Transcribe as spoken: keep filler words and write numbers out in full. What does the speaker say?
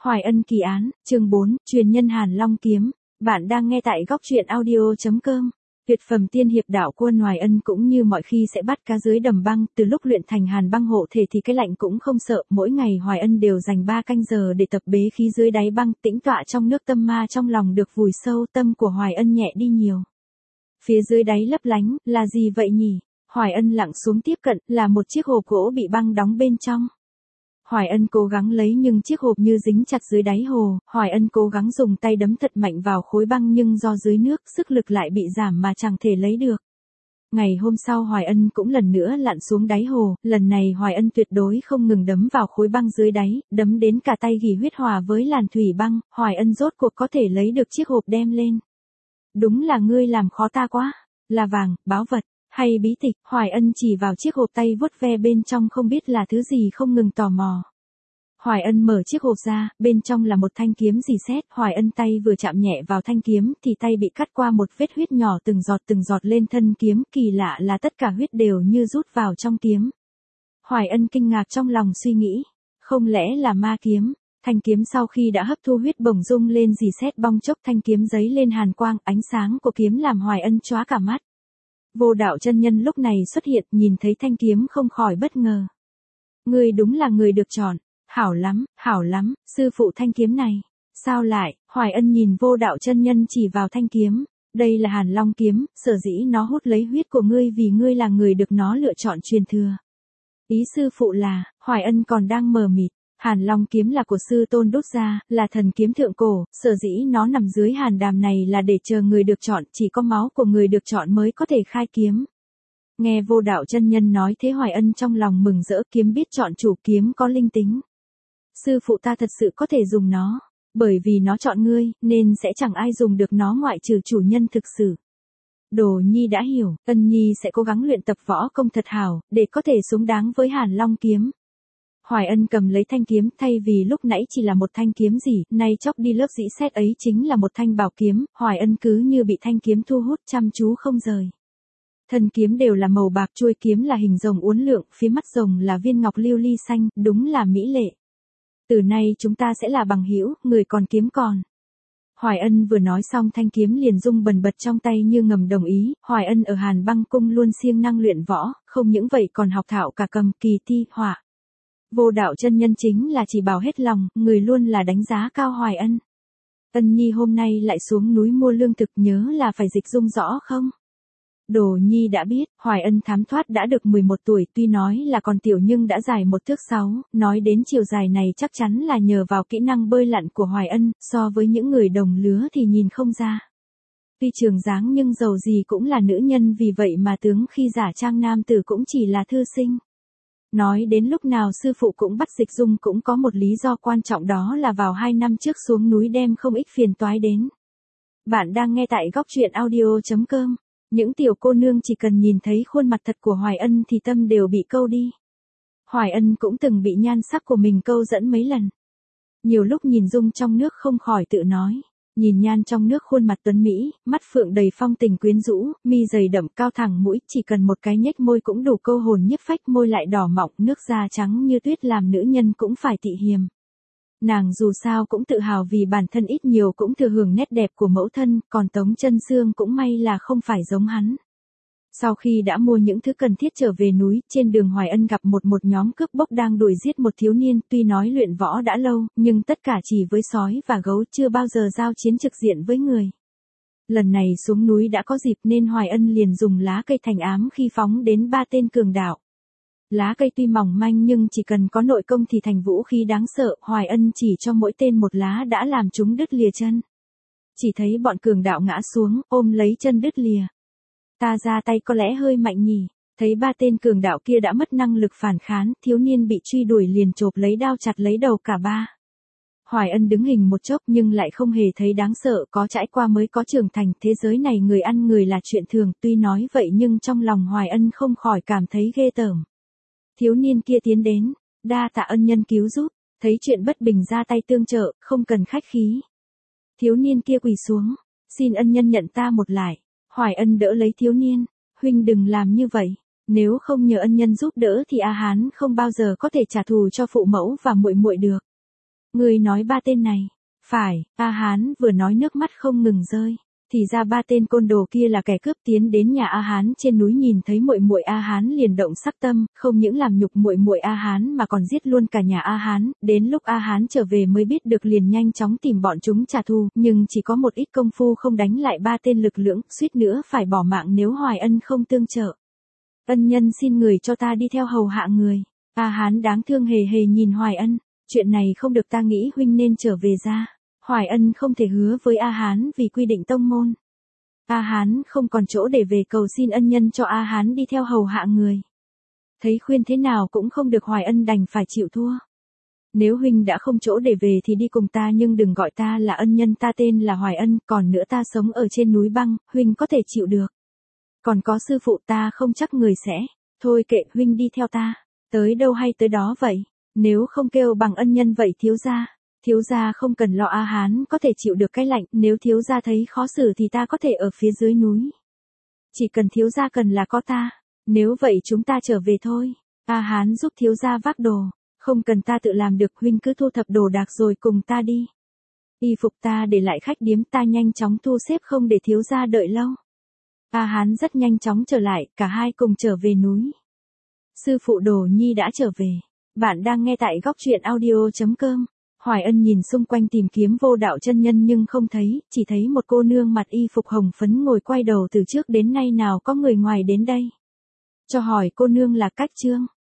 Hoài Ân kỳ án, chương bốn, truyền nhân Hàn Long kiếm. Bạn đang nghe tại góc truyện audio chấm com. Tuyệt phẩm tiên hiệp đạo quân Hoài Ân cũng như mọi khi sẽ bắt cá dưới đầm băng, từ lúc luyện thành Hàn băng hộ thể thì cái lạnh cũng không sợ, mỗi ngày Hoài Ân đều dành ba canh giờ để tập bế khí dưới đáy băng, tĩnh tọa trong nước, tâm ma trong lòng được vùi sâu, tâm của Hoài Ân nhẹ đi nhiều. Phía dưới đáy lấp lánh, là gì vậy nhỉ? Hoài Ân lặng xuống tiếp cận, là một chiếc hộp gỗ bị băng đóng bên trong. Hoài Ân cố gắng lấy nhưng chiếc hộp như dính chặt dưới đáy hồ, Hoài Ân cố gắng dùng tay đấm thật mạnh vào khối băng nhưng do dưới nước, sức lực lại bị giảm mà chẳng thể lấy được. Ngày hôm sau Hoài Ân cũng lần nữa lặn xuống đáy hồ, lần này Hoài Ân tuyệt đối không ngừng đấm vào khối băng dưới đáy, đấm đến cả tay gỉ huyết hòa với làn thủy băng, Hoài Ân rốt cuộc có thể lấy được chiếc hộp đem lên. Đúng là ngươi làm khó ta quá, là vàng, báu vật, hay bí tịch? Hoài Ân chỉ vào chiếc hộp, tay vuốt ve bên trong không biết là thứ gì, không ngừng tò mò. Hoài Ân mở chiếc hộp ra, bên trong là một thanh kiếm rỉ sét, Hoài Ân tay vừa chạm nhẹ vào thanh kiếm thì tay bị cắt qua một vết huyết nhỏ từng giọt từng giọt lên thân kiếm, kỳ lạ là tất cả huyết đều như rút vào trong kiếm. Hoài Ân kinh ngạc trong lòng suy nghĩ, không lẽ là ma kiếm? Thanh kiếm sau khi đã hấp thu huyết bỗng rung lên rỉ sét, bong chốc thanh kiếm giấy lên hàn quang, ánh sáng của kiếm làm Hoài Ân chóa cả mắt. Vô Đạo chân nhân lúc này xuất hiện, nhìn thấy thanh kiếm không khỏi bất ngờ. Ngươi đúng là người được chọn, hảo lắm, hảo lắm, sư phụ thanh kiếm này. Sao lại? Hoài Ân nhìn Vô Đạo chân nhân chỉ vào thanh kiếm, đây là Hàn Long kiếm, sở dĩ nó hút lấy huyết của ngươi vì ngươi là người được nó lựa chọn truyền thừa. Ý sư phụ là? Hoài Ân còn đang mờ mịt. Hàn Long kiếm là của sư tôn đúc ra, là thần kiếm thượng cổ, sở dĩ nó nằm dưới hàn đàm này là để chờ người được chọn, chỉ có máu của người được chọn mới có thể khai kiếm. Nghe Vô Đạo chân nhân nói thế Hoài Ân trong lòng mừng rỡ, kiếm biết chọn chủ, kiếm có linh tính. Sư phụ ta thật sự có thể dùng nó, bởi vì nó chọn ngươi, nên sẽ chẳng ai dùng được nó ngoại trừ chủ nhân thực sự. Đồ Nhi đã hiểu, Ân Nhi sẽ cố gắng luyện tập võ công thật hảo, để có thể xứng đáng với Hàn Long kiếm. Hoài Ân cầm lấy thanh kiếm, thay vì lúc nãy chỉ là một thanh kiếm gì, nay chóc đi lớp rỉ sét ấy chính là một thanh bảo kiếm, Hoài Ân cứ như bị thanh kiếm thu hút, chăm chú không rời. Thân kiếm đều là màu bạc, chuôi kiếm là hình rồng uốn lượn, phía mắt rồng là viên ngọc lưu ly xanh, đúng là mỹ lệ. Từ nay chúng ta sẽ là bằng hữu, người còn kiếm còn. Hoài Ân vừa nói xong thanh kiếm liền rung bần bật trong tay như ngầm đồng ý, Hoài Ân ở Hàn băng cung luôn siêng năng luyện võ, không những vậy còn học thạo cả cầm, kỳ thi, họa. Vô Đạo chân nhân chính là chỉ bảo hết lòng, người luôn là đánh giá cao Hoài Ân. Ân Nhi hôm nay lại xuống núi mua lương thực, nhớ là phải dịch dung rõ không? Đồ Nhi đã biết. Hoài Ân thám thoát đã được mười một tuổi, tuy nói là còn tiểu nhưng đã dài một thước sáu, nói đến chiều dài này chắc chắn là nhờ vào kỹ năng bơi lặn của Hoài Ân, so với những người đồng lứa thì nhìn không ra. Tuy trường dáng nhưng dầu gì cũng là nữ nhân, vì vậy mà tướng khi giả trang nam tử cũng chỉ là thư sinh. Nói đến lúc nào sư phụ cũng bắt dịch dung cũng có một lý do quan trọng, đó là vào hai năm trước xuống núi đem không ít phiền toái đến. Bạn đang nghe tại góc truyện audio chấm com. Những tiểu cô nương chỉ cần nhìn thấy khuôn mặt thật của Hoài Ân thì tâm đều bị câu đi. Hoài Ân cũng từng bị nhan sắc của mình câu dẫn mấy lần. Nhiều lúc nhìn dung trong nước không khỏi tự nói. Nhìn nhan trong nước, khuôn mặt tuấn mỹ, mắt phượng đầy phong tình quyến rũ, mi dày đậm cao thẳng mũi, chỉ cần một cái nhếch môi cũng đủ câu hồn nhiếp phách, môi lại đỏ mọng, nước da trắng như tuyết làm nữ nhân cũng phải tị hiềm. Nàng dù sao cũng tự hào vì bản thân ít nhiều cũng thừa hưởng nét đẹp của mẫu thân, còn Tống Chân Sương cũng may là không phải giống hắn. Sau khi đã mua những thứ cần thiết trở về núi, trên đường Hoài Ân gặp một một nhóm cướp bóc đang đuổi giết một thiếu niên, tuy nói luyện võ đã lâu, nhưng tất cả chỉ với sói và gấu, chưa bao giờ giao chiến trực diện với người. Lần này xuống núi đã có dịp nên Hoài Ân liền dùng lá cây thành ám khi phóng đến ba tên cường đạo. Lá cây tuy mỏng manh nhưng chỉ cần có nội công thì thành vũ khí đáng sợ, Hoài Ân chỉ cho mỗi tên một lá đã làm chúng đứt lìa chân. Chỉ thấy bọn cường đạo ngã xuống, ôm lấy chân đứt lìa. Ta ra tay có lẽ hơi mạnh nhỉ? Thấy ba tên cường đạo kia đã mất năng lực phản kháng, thiếu niên bị truy đuổi liền chộp lấy đao chặt lấy đầu cả ba. Hoài Ân đứng hình một chốc nhưng lại không hề thấy đáng sợ, có trải qua mới có trưởng thành, thế giới này người ăn người là chuyện thường, tuy nói vậy nhưng trong lòng Hoài Ân không khỏi cảm thấy ghê tởm. Thiếu niên kia tiến đến, đa tạ ân nhân cứu giúp, thấy chuyện bất bình ra tay tương trợ, không cần khách khí. Thiếu niên kia quỳ xuống, xin ân nhân nhận ta một lại. Hoài Ân đỡ lấy thiếu niên, huynh đừng làm như vậy, nếu không nhờ ân nhân giúp đỡ thì A Hán không bao giờ có thể trả thù cho phụ mẫu và muội muội được. Ngươi nói ba tên này. Phải, A Hán vừa nói nước mắt không ngừng rơi. Thì ra ba tên côn đồ kia là kẻ cướp tiến đến nhà A Hán trên núi, nhìn thấy muội muội A Hán liền động sắc tâm, không những làm nhục muội muội A Hán mà còn giết luôn cả nhà A Hán, đến lúc A Hán trở về mới biết được liền nhanh chóng tìm bọn chúng trả thù, nhưng chỉ có một ít công phu không đánh lại ba tên lực lưỡng, suýt nữa phải bỏ mạng nếu Hoài Ân không tương trợ. Ân nhân xin người cho ta đi theo hầu hạ người. A Hán đáng thương hề hề nhìn Hoài Ân, chuyện này không được, ta nghĩ huynh nên trở về ra. Hoài Ân không thể hứa với A Hán vì quy định tông môn. A Hán không còn chỗ để về, cầu xin ân nhân cho A Hán đi theo hầu hạ người. Thấy khuyên thế nào cũng không được, Hoài Ân đành phải chịu thua. Nếu huynh đã không chỗ để về thì đi cùng ta, nhưng đừng gọi ta là ân nhân, ta tên là Hoài Ân, còn nữa ta sống ở trên núi băng, huynh có thể chịu được. Còn có sư phụ ta không chắc người sẽ. Thôi kệ, huynh đi theo ta. Tới đâu hay tới đó vậy. Nếu không kêu bằng ân nhân vậy thiếu gia. Thiếu gia không cần lo, A Hán có thể chịu được cái lạnh, nếu thiếu gia thấy khó xử thì ta có thể ở phía dưới núi. Chỉ cần thiếu gia cần là có ta. Nếu vậy chúng ta trở về thôi. A Hán giúp thiếu gia vác đồ. Không cần ta tự làm được, huynh cứ thu thập đồ đạc rồi cùng ta đi. Y phục ta để lại khách điếm, ta nhanh chóng thu xếp không để thiếu gia đợi lâu. A Hán rất nhanh chóng trở lại, cả hai cùng trở về núi. Sư phụ Đồ Nhi đã trở về. Bạn đang nghe tại góc truyện audio chấm com. Hoài Ân nhìn xung quanh tìm kiếm Vô Đạo chân nhân nhưng không thấy, chỉ thấy một cô nương mặc y phục hồng phấn ngồi quay đầu, từ trước đến nay nào có người ngoài đến đây. Cho hỏi cô nương là Cách Trương.